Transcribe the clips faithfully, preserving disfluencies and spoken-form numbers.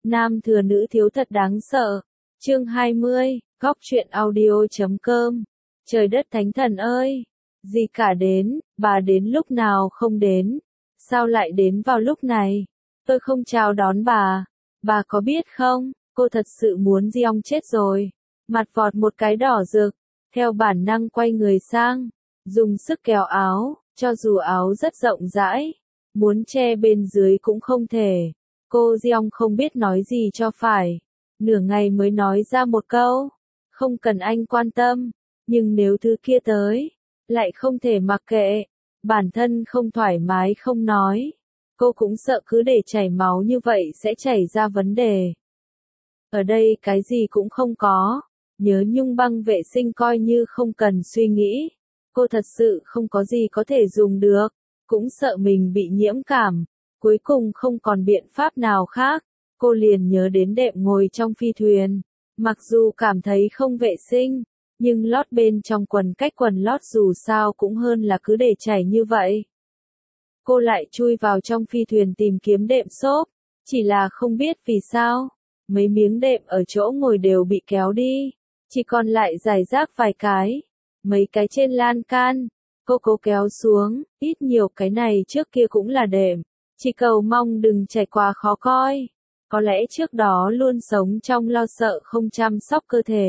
Nam thừa nữ thiếu thật đáng sợ. Chương hai mươi, góc truyện audio.com. Trời đất thánh thần ơi! Gì cả đến, bà đến lúc nào không đến? Sao lại đến vào lúc này? Tôi không chào đón bà. Bà có biết không, cô thật sự muốn Giong chết rồi. Mặt vọt một cái đỏ rực, theo bản năng quay người sang, dùng sức kéo áo, cho dù áo rất rộng rãi, muốn che bên dưới cũng không thể. Cô Giong không biết nói gì cho phải, nửa ngày mới nói ra một câu, không cần anh quan tâm, nhưng nếu thứ kia tới, lại không thể mặc kệ, bản thân không thoải mái không nói, cô cũng sợ cứ để chảy máu như vậy sẽ chảy ra vấn đề. Ở đây cái gì cũng không có, nhớ nhung băng vệ sinh coi như không cần suy nghĩ, cô thật sự không có gì có thể dùng được, cũng sợ mình bị nhiễm cảm. Cuối cùng không còn biện pháp nào khác, cô liền nhớ đến đệm ngồi trong phi thuyền. Mặc dù cảm thấy không vệ sinh, nhưng lót bên trong quần cách quần lót dù sao cũng hơn là cứ để chảy như vậy. Cô lại chui vào trong phi thuyền tìm kiếm đệm xốp, chỉ là không biết vì sao, mấy miếng đệm ở chỗ ngồi đều bị kéo đi, chỉ còn lại rải rác vài cái, mấy cái trên lan can, cô cố kéo xuống, ít nhiều cái này trước kia cũng là đệm. Chỉ cầu mong đừng trải qua khó coi. Có lẽ trước đó luôn sống trong lo sợ không chăm sóc cơ thể.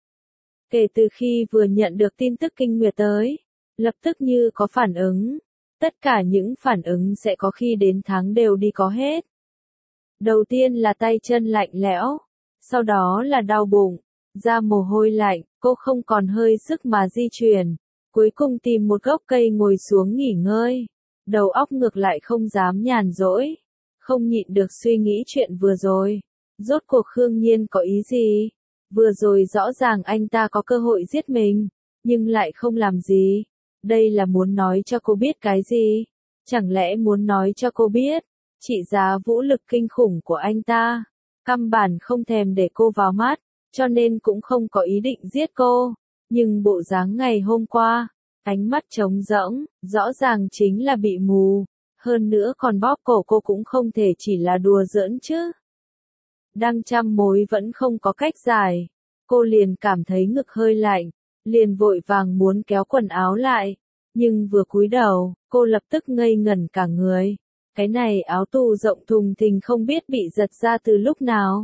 Kể từ khi vừa nhận được tin tức kinh nguyệt tới, lập tức như có phản ứng. Tất cả những phản ứng sẽ có khi đến tháng đều đi có hết. Đầu tiên là tay chân lạnh lẽo, sau đó là đau bụng, ra mồ hôi lạnh, cô không còn hơi sức mà di chuyển. Cuối cùng tìm một gốc cây ngồi xuống nghỉ ngơi. Đầu óc ngược lại không dám nhàn rỗi, không nhịn được suy nghĩ chuyện vừa rồi. Rốt cuộc Khương Nhiên có ý gì? Vừa rồi rõ ràng anh ta có cơ hội giết mình, nhưng lại không làm gì. Đây là muốn nói cho cô biết cái gì? Chẳng lẽ muốn nói cho cô biết, trị giá vũ lực kinh khủng của anh ta, căn bản không thèm để cô vào mắt, cho nên cũng không có ý định giết cô. Nhưng bộ dáng ngày hôm qua, ánh mắt trống rỗng, rõ ràng chính là bị mù, hơn nữa còn bóp cổ cô cũng không thể chỉ là đùa giỡn chứ. Đang trăm mối vẫn không có cách giải, cô liền cảm thấy ngực hơi lạnh, liền vội vàng muốn kéo quần áo lại, nhưng vừa cúi đầu, cô lập tức ngây ngẩn cả người. Cái này áo tù rộng thùng thình không biết bị giật ra từ lúc nào.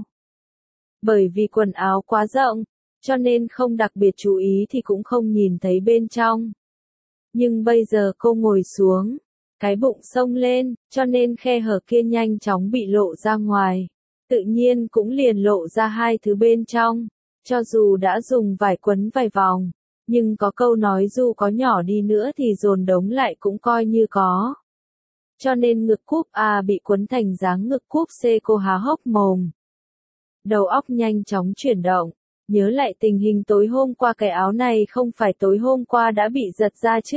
Bởi vì quần áo quá rộng, cho nên không đặc biệt chú ý thì cũng không nhìn thấy bên trong. Nhưng bây giờ cô ngồi xuống, cái bụng xông lên, cho nên khe hở kia nhanh chóng bị lộ ra ngoài. Tự nhiên cũng liền lộ ra hai thứ bên trong, cho dù đã dùng vải quấn vài vòng, nhưng có câu nói dù có nhỏ đi nữa thì dồn đống lại cũng coi như có. Cho nên ngực cúp A bị quấn thành dáng ngực cúp C, cô há hốc mồm. Đầu óc nhanh chóng chuyển động. Nhớ lại tình hình tối hôm qua, cái áo này không phải tối hôm qua đã bị giật ra chứ.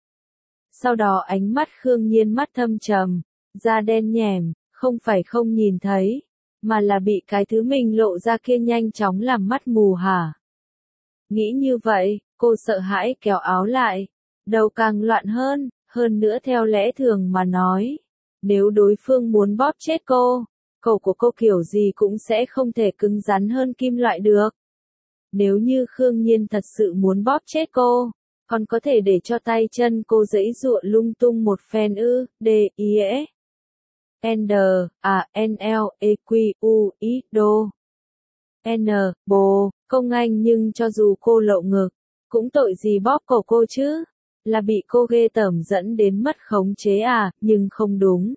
Sau đó ánh mắt Khương Nhiên mắt thâm trầm, da đen nhẻm, không phải không nhìn thấy, mà là bị cái thứ mình lộ ra kia nhanh chóng làm mắt mù hả. Nghĩ như vậy, cô sợ hãi kéo áo lại, đầu càng loạn hơn, hơn nữa theo lẽ thường mà nói. Nếu đối phương muốn bóp chết cô, cổ của cô kiểu gì cũng sẽ không thể cứng rắn hơn kim loại được. Nếu như Khương Nhiên thật sự muốn bóp chết cô, còn có thể để cho tay chân cô giãy giụa lung tung một phen ư, D, I, E, N, A, N, L, E, Q, U, I, đô. N, bồ, công anh nhưng cho dù cô lộ ngực, cũng tội gì bóp cổ cô chứ, là bị cô ghê tởm dẫn đến mất khống chế à, nhưng không đúng.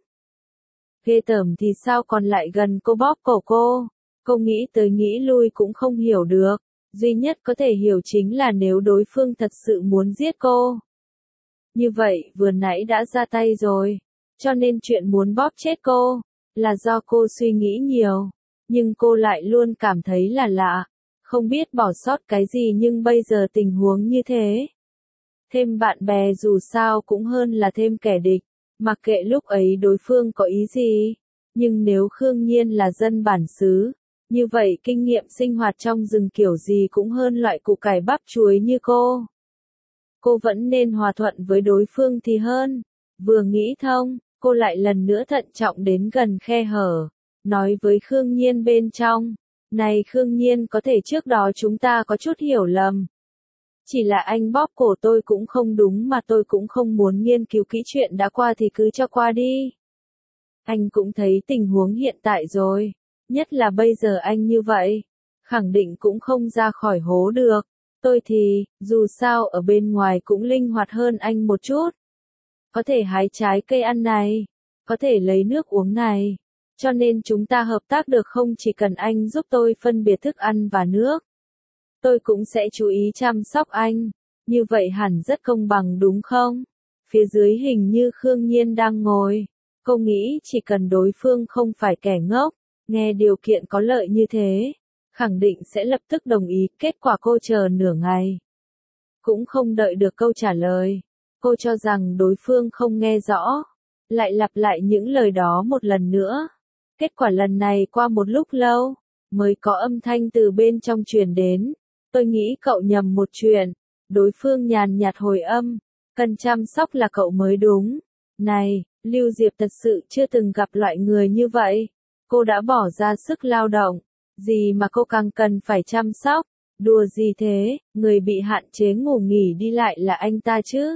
Ghê tởm thì sao còn lại gần cô bóp cổ cô, cô nghĩ tới nghĩ lui cũng không hiểu được. Duy nhất có thể hiểu chính là nếu đối phương thật sự muốn giết cô. Như vậy vừa nãy đã ra tay rồi, cho nên chuyện muốn bóp chết cô, là do cô suy nghĩ nhiều. Nhưng cô lại luôn cảm thấy là lạ, không biết bỏ sót cái gì nhưng bây giờ tình huống như thế. Thêm bạn bè dù sao cũng hơn là thêm kẻ địch, mặc kệ lúc ấy đối phương có ý gì. Nhưng nếu Khương Nhiên là dân bản xứ, như vậy kinh nghiệm sinh hoạt trong rừng kiểu gì cũng hơn loại củ cải bắp chuối như cô. Cô vẫn nên hòa thuận với đối phương thì hơn. Vừa nghĩ thông, cô lại lần nữa thận trọng đến gần khe hở. nói với Khương Nhiên bên trong. Này Khương Nhiên, có thể trước đó chúng ta có chút hiểu lầm. Chỉ là anh bóp cổ tôi cũng không đúng mà tôi cũng không muốn nghiên cứu kỹ chuyện đã qua thì cứ cho qua đi. Anh cũng thấy tình huống hiện tại rồi. Nhất là bây giờ anh như vậy. Khẳng định cũng không ra khỏi hố được. Tôi thì, dù sao ở bên ngoài cũng linh hoạt hơn anh một chút. Có thể hái trái cây ăn này. Có thể lấy nước uống này. Cho nên chúng ta hợp tác được không, chỉ cần anh giúp tôi phân biệt thức ăn và nước. Tôi cũng sẽ chú ý chăm sóc anh. Như vậy hẳn rất công bằng đúng không? Phía dưới hình như Khương Nhiên đang ngồi. Cô nghĩ chỉ cần đối phương không phải kẻ ngốc, nghe điều kiện có lợi như thế, khẳng định sẽ lập tức đồng ý. Kết quả cô chờ nửa ngày. Cũng không đợi được câu trả lời. Cô cho rằng đối phương không nghe rõ. Lại lặp lại những lời đó một lần nữa. Kết quả lần này qua một lúc lâu, mới có âm thanh từ bên trong truyền đến. Tôi nghĩ cậu nhầm một chuyện. Đối phương nhàn nhạt hồi âm. Cần chăm sóc là cậu mới đúng. Này, Lưu Diệp thật sự chưa từng gặp loại người như vậy. Cô đã bỏ ra sức lao động. Gì mà cô càng cần phải chăm sóc. Đùa gì thế, người bị hạn chế ngủ nghỉ đi lại là anh ta chứ.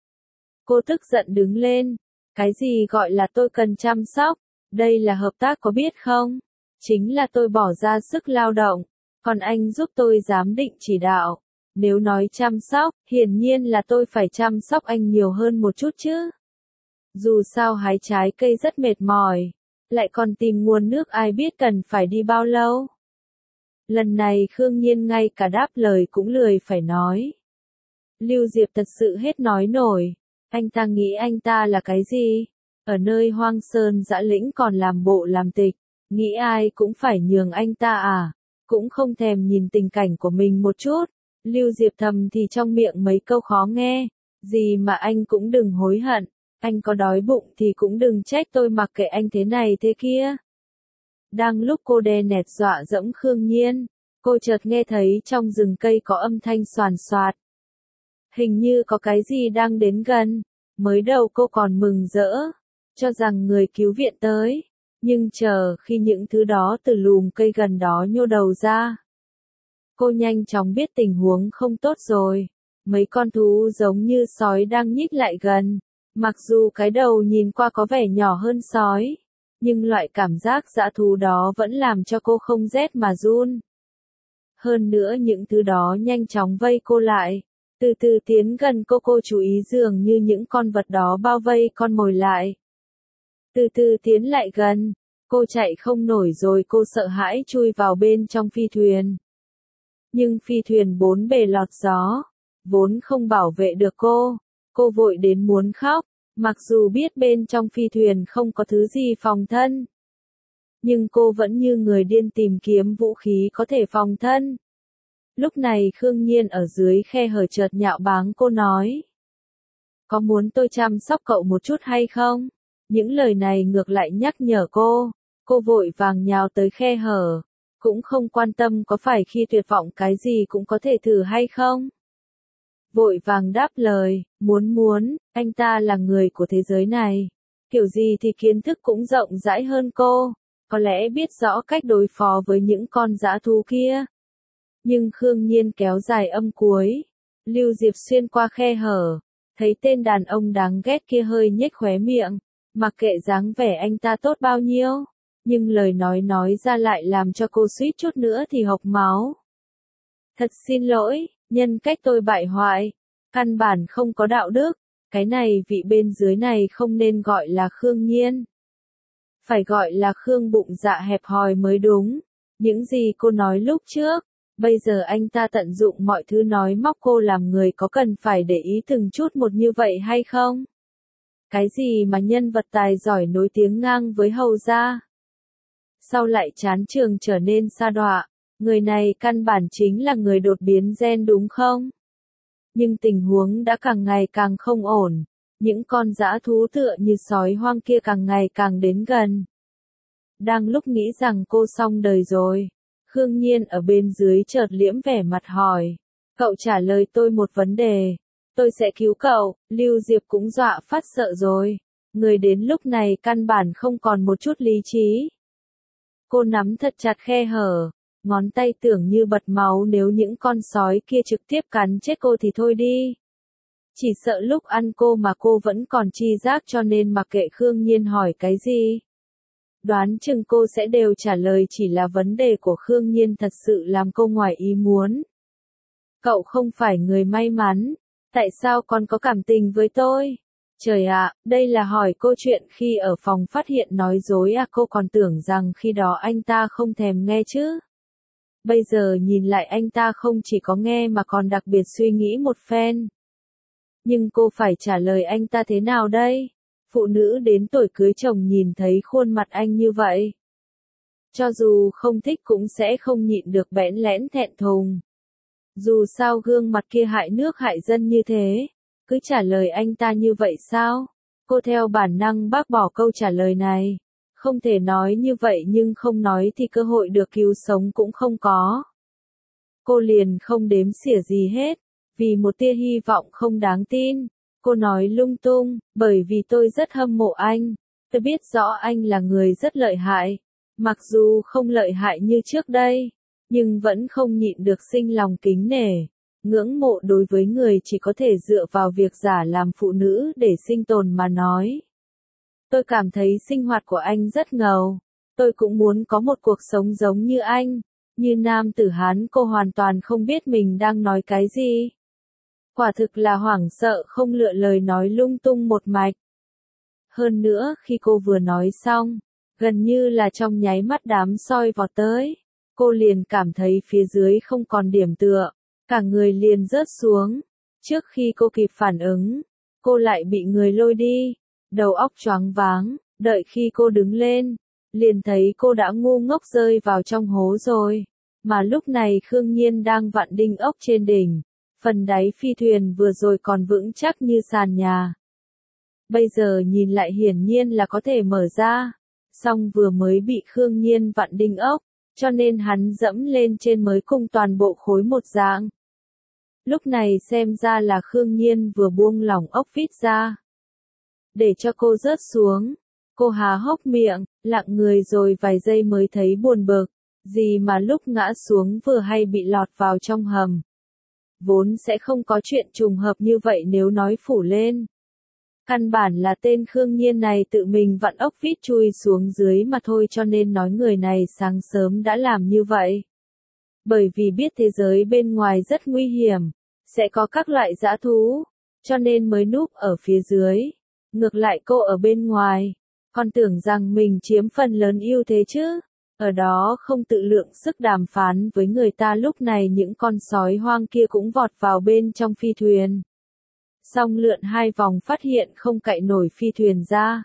Cô tức giận đứng lên. Cái gì gọi là tôi cần chăm sóc? Đây là hợp tác có biết không? Chính là tôi bỏ ra sức lao động. Còn anh giúp tôi giám định chỉ đạo. Nếu nói chăm sóc, hiển nhiên là tôi phải chăm sóc anh nhiều hơn một chút chứ. Dù sao hái trái cây rất mệt mỏi. Lại còn tìm nguồn nước ai biết cần phải đi bao lâu. Lần này Khương Nhiên ngay cả đáp lời cũng lười phải nói. Lưu Diệp thật sự hết nói nổi. Anh ta nghĩ anh ta là cái gì? Ở nơi hoang sơn dã lĩnh còn làm bộ làm tịch. Nghĩ ai cũng phải nhường anh ta à? Cũng không thèm nhìn tình cảnh của mình một chút. Lưu Diệp thầm thì trong miệng mấy câu khó nghe. Gì mà anh cũng đừng hối hận. Anh có đói bụng thì cũng đừng trách tôi mặc kệ anh thế này thế kia. Đang lúc cô đe nẹt dọa dẫm Khương Nhiên, cô chợt nghe thấy trong rừng cây có âm thanh xoàn xoạt. Hình như có cái gì đang đến gần. Mới đầu cô còn mừng rỡ, cho rằng người cứu viện tới. Nhưng chờ khi những thứ đó từ lùm cây gần đó nhô đầu ra, cô nhanh chóng biết tình huống không tốt rồi. Mấy con thú giống như sói đang nhích lại gần. Mặc dù cái đầu nhìn qua có vẻ nhỏ hơn sói, nhưng loại cảm giác dã thú đó vẫn làm cho cô không rét mà run. Hơn nữa những thứ đó nhanh chóng vây cô lại. Từ từ tiến gần cô, cô chú ý dường như những con vật đó bao vây con mồi lại. Từ từ tiến lại gần, cô chạy không nổi rồi, cô sợ hãi chui vào bên trong phi thuyền. Nhưng phi thuyền bốn bề lọt gió, vốn không bảo vệ được cô. Cô vội đến muốn khóc, mặc dù biết bên trong phi thuyền không có thứ gì phòng thân. Nhưng cô vẫn như người điên tìm kiếm vũ khí có thể phòng thân. Lúc này Khương Nhiên ở dưới khe hở chợt nhạo báng cô nói. Có muốn tôi chăm sóc cậu một chút hay không? Những lời này ngược lại nhắc nhở cô. Cô vội vàng nhào tới khe hở. Cũng không quan tâm có phải khi tuyệt vọng cái gì cũng có thể thử hay không. Vội vàng đáp lời, muốn muốn, anh ta là người của thế giới này. Kiểu gì thì kiến thức cũng rộng rãi hơn cô. Có lẽ biết rõ cách đối phó với những con dã thú kia. Nhưng Khương Nhiên kéo dài âm cuối. Lưu Diệp xuyên qua khe hở. Thấy tên đàn ông đáng ghét kia hơi nhếch khóe miệng. Mặc kệ dáng vẻ anh ta tốt bao nhiêu. Nhưng lời nói nói ra lại làm cho cô suýt chút nữa thì hộc máu. Thật xin lỗi, nhân cách tôi bại hoại. Căn bản không có đạo đức. Cái này vị bên dưới này không nên gọi là Khương Nhiên. Phải gọi là Khương bụng dạ hẹp hòi mới đúng. Những gì cô nói lúc trước. Bây giờ anh ta tận dụng mọi thứ nói móc cô làm người, có cần phải để ý từng chút một như vậy hay không? Cái gì mà nhân vật tài giỏi nổi tiếng ngang với hầu gia? Sau lại chán trường trở nên sa đọa, người này căn bản chính là người đột biến gen đúng không? Nhưng tình huống đã càng ngày càng không ổn, những con dã thú tựa như sói hoang kia càng ngày càng đến gần. Đang lúc nghĩ rằng cô xong đời rồi, Khương Nhiên ở bên dưới chợt liễm vẻ mặt hỏi, cậu trả lời tôi một vấn đề, tôi sẽ cứu cậu. Lưu Diệp cũng dọa phát sợ rồi, người đến lúc này căn bản không còn một chút lý trí. Cô nắm thật chặt khe hở, ngón tay tưởng như bật máu nếu những con sói kia trực tiếp cắn chết cô thì thôi đi. Chỉ sợ lúc ăn cô mà cô vẫn còn tri giác cho nên mặc kệ Khương Nhiên hỏi cái gì. Đoán chừng cô sẽ đều trả lời, chỉ là vấn đề của Khương Nhiên thật sự làm cô ngoài ý muốn. Cậu không phải người may mắn, tại sao còn có cảm tình với tôi? Trời ạ, đây là hỏi cô chuyện khi ở phòng phát hiện nói dối à, cô còn tưởng rằng khi đó anh ta không thèm nghe chứ. Bây giờ nhìn lại anh ta không chỉ có nghe mà còn đặc biệt suy nghĩ một phen. Nhưng cô phải trả lời anh ta thế nào đây? Phụ nữ đến tuổi cưới chồng nhìn thấy khuôn mặt anh như vậy. Cho dù không thích cũng sẽ không nhịn được bẽn lẽn thẹn thùng. Dù sao gương mặt kia hại nước hại dân như thế, cứ trả lời anh ta như vậy sao? Cô theo bản năng bác bỏ câu trả lời này. Không thể nói như vậy nhưng không nói thì cơ hội được cứu sống cũng không có. Cô liền không đếm xỉa gì hết, vì một tia hy vọng không đáng tin. Cô nói lung tung, bởi vì tôi rất hâm mộ anh. Tôi biết rõ anh là người rất lợi hại. Mặc dù không lợi hại như trước đây, nhưng vẫn không nhịn được sinh lòng kính nể. Ngưỡng mộ đối với người chỉ có thể dựa vào việc giả làm phụ nữ để sinh tồn mà nói. Tôi cảm thấy sinh hoạt của anh rất ngầu. Tôi cũng muốn có một cuộc sống giống như anh. Như nam tử Hán, cô hoàn toàn không biết mình đang nói cái gì. Quả thực là hoảng sợ không lựa lời, nói lung tung một mạch. Hơn nữa khi cô vừa nói xong, gần như là trong nháy mắt đám soi vọt tới. Cô liền cảm thấy phía dưới không còn điểm tựa. Cả người liền rớt xuống. Trước khi cô kịp phản ứng, cô lại bị người lôi đi. Đầu óc choáng váng, đợi khi cô đứng lên, liền thấy cô đã ngu ngốc rơi vào trong hố rồi. Mà lúc này Khương Nhiên đang vặn đinh ốc trên đỉnh. Phần đáy phi thuyền vừa rồi còn vững chắc như sàn nhà. Bây giờ nhìn lại hiển nhiên là có thể mở ra. Song vừa mới bị Khương Nhiên vặn đinh ốc, cho nên hắn dẫm lên trên mới cùng toàn bộ khối một dạng. Lúc này xem ra là Khương Nhiên vừa buông lỏng ốc vít ra. Để cho cô rớt xuống. Cô há hốc miệng, lặng người rồi vài giây mới thấy buồn bực. Gì mà lúc ngã xuống vừa hay bị lọt vào trong hầm. Vốn sẽ không có chuyện trùng hợp như vậy nếu nói phủ lên. Căn bản là tên Khương Nhiên này tự mình vặn ốc vít chui xuống dưới mà thôi, cho nên nói người này sáng sớm đã làm như vậy. Bởi vì biết thế giới bên ngoài rất nguy hiểm, sẽ có các loại dã thú, cho nên mới núp ở phía dưới. Ngược lại cô ở bên ngoài, còn tưởng rằng mình chiếm phần lớn ưu thế chứ. Ở đó không tự lượng sức đàm phán với người ta, lúc này những con sói hoang kia cũng vọt vào bên trong phi thuyền. Xong lượn hai vòng phát hiện không cạy nổi phi thuyền ra.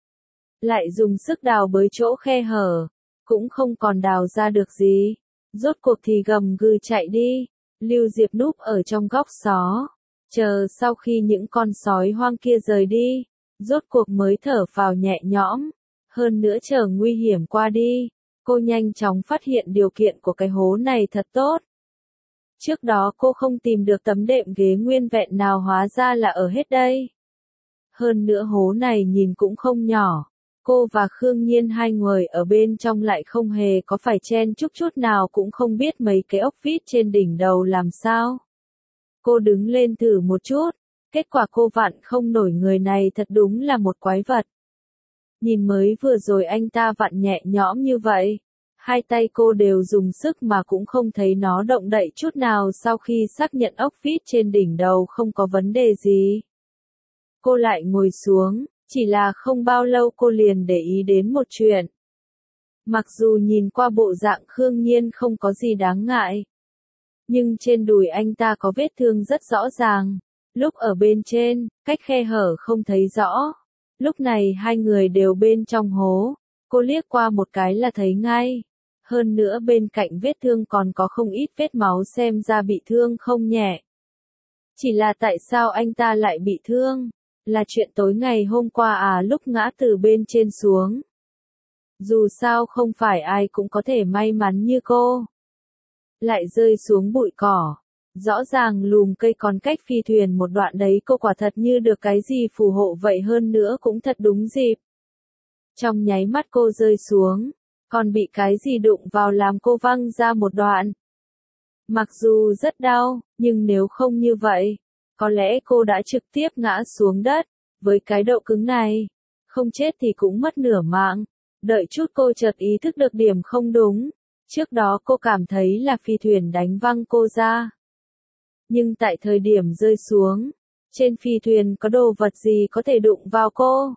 Lại dùng sức đào bới chỗ khe hở, cũng không còn đào ra được gì. Rốt cuộc thì gầm gừ chạy đi, Lưu Diệp núp ở trong góc xó. Chờ sau khi những con sói hoang kia rời đi, rốt cuộc mới thở phào nhẹ nhõm. Hơn nữa chờ nguy hiểm qua đi, cô nhanh chóng phát hiện điều kiện của cái hố này thật tốt. Trước đó cô không tìm được tấm đệm ghế nguyên vẹn nào, hóa ra là ở hết đây. Hơn nữa hố này nhìn cũng không nhỏ. Cô và Khương Nhiên hai người ở bên trong lại không hề có phải chen chúc chút nào, cũng không biết mấy cái ốc vít trên đỉnh đầu làm sao. Cô đứng lên thử một chút, kết quả cô vặn không nổi, người này thật đúng là một quái vật. Nhìn mới vừa rồi anh ta vặn nhẹ nhõm như vậy. Hai tay cô đều dùng sức mà cũng không thấy nó động đậy chút nào. Sau khi xác nhận ốc vít trên đỉnh đầu không có vấn đề gì, cô lại ngồi xuống, chỉ là không bao lâu cô liền để ý đến một chuyện. Mặc dù nhìn qua bộ dạng Khương Nhiên không có gì đáng ngại, nhưng trên đùi anh ta có vết thương rất rõ ràng. Lúc ở bên trên, cách khe hở không thấy rõ. Lúc này hai người đều bên trong hố, cô liếc qua một cái là thấy ngay. Hơn nữa bên cạnh vết thương còn có không ít vết máu, xem ra bị thương không nhẹ. Chỉ là tại sao anh ta lại bị thương? Là chuyện tối ngày hôm qua à, lúc ngã từ bên trên xuống. Dù sao không phải ai cũng có thể may mắn như cô. Lại rơi xuống bụi cỏ. Rõ ràng lùm cây còn cách phi thuyền một đoạn đấy, cô quả thật như được cái gì phù hộ vậy, hơn nữa cũng thật đúng dịp. Trong nháy mắt cô rơi xuống, còn bị cái gì đụng vào làm cô văng ra một đoạn. Mặc dù rất đau, nhưng nếu không như vậy, có lẽ cô đã trực tiếp ngã xuống đất. Với cái độ cứng này, không chết thì cũng mất nửa mạng. Đợi chút cô chợt ý thức được điểm không đúng. Trước đó cô cảm thấy là phi thuyền đánh văng cô ra. Nhưng tại thời điểm rơi xuống, trên phi thuyền có đồ vật gì có thể đụng vào cô.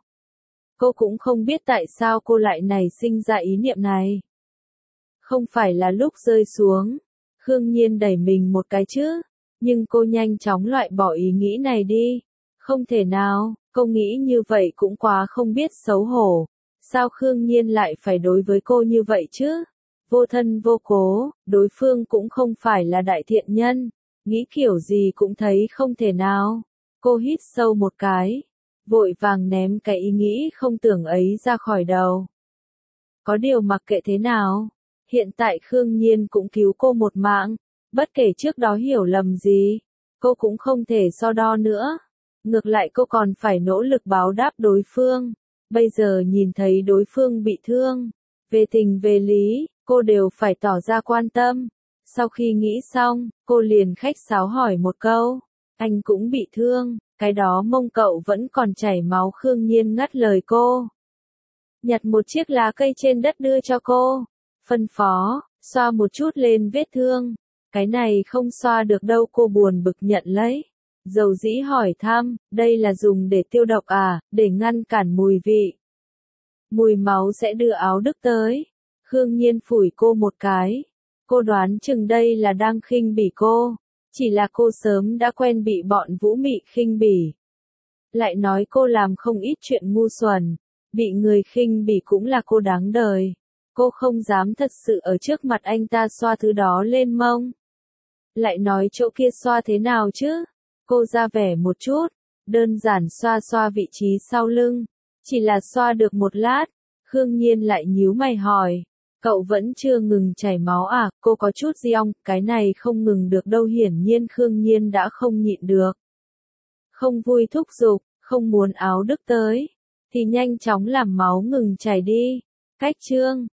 Cô cũng không biết tại sao cô lại nảy sinh ra ý niệm này. Không phải là lúc rơi xuống, Khương Nhiên đẩy mình một cái chứ, nhưng cô nhanh chóng loại bỏ ý nghĩ này đi. Không thể nào, cô nghĩ như vậy cũng quá không biết xấu hổ. Sao Khương Nhiên lại phải đối với cô như vậy chứ? Vô thân vô cố, đối phương cũng không phải là đại thiện nhân. Nghĩ kiểu gì cũng thấy không thể nào. Cô hít sâu một cái, vội vàng ném cái ý nghĩ không tưởng ấy ra khỏi đầu. Có điều mặc kệ thế nào, hiện tại Khương Nhiên cũng cứu cô một mạng. Bất kể trước đó hiểu lầm gì, cô cũng không thể so đo nữa. Ngược lại cô còn phải nỗ lực báo đáp đối phương. Bây giờ nhìn thấy đối phương bị thương, về tình về lý, cô đều phải tỏ ra quan tâm. Sau khi nghĩ xong, cô liền khách sáo hỏi một câu. Anh cũng bị thương, cái đó mông cậu vẫn còn chảy máu. Khương Nhiên ngắt lời cô. Nhặt một chiếc lá cây trên đất đưa cho cô. Phân phó, xoa một chút lên vết thương. Cái này không xoa được đâu, cô buồn bực nhận lấy. Dầu dĩ hỏi thăm, đây là dùng để tiêu độc à, để ngăn cản mùi vị. Mùi máu sẽ đưa áo đức tới. Khương Nhiên phủi cô một cái. Cô đoán chừng đây là đang khinh bỉ cô. Chỉ là cô sớm đã quen bị bọn Vũ Mị khinh bỉ. Lại nói cô làm không ít chuyện ngu xuẩn. Bị người khinh bỉ cũng là cô đáng đời. Cô không dám thật sự ở trước mặt anh ta xoa thứ đó lên mông. Lại nói chỗ kia xoa thế nào chứ? Cô ra vẻ một chút, đơn giản xoa xoa vị trí sau lưng. Chỉ là xoa được một lát, Khương Nhiên lại nhíu mày hỏi. Cậu vẫn chưa ngừng chảy máu à? Cô có chút giong, cái này không ngừng được đâu. Hiển nhiên Khương Nhiên đã không nhịn được. Không vui thúc giục, không muốn áo đức tới, thì nhanh chóng làm máu ngừng chảy đi. Cách chương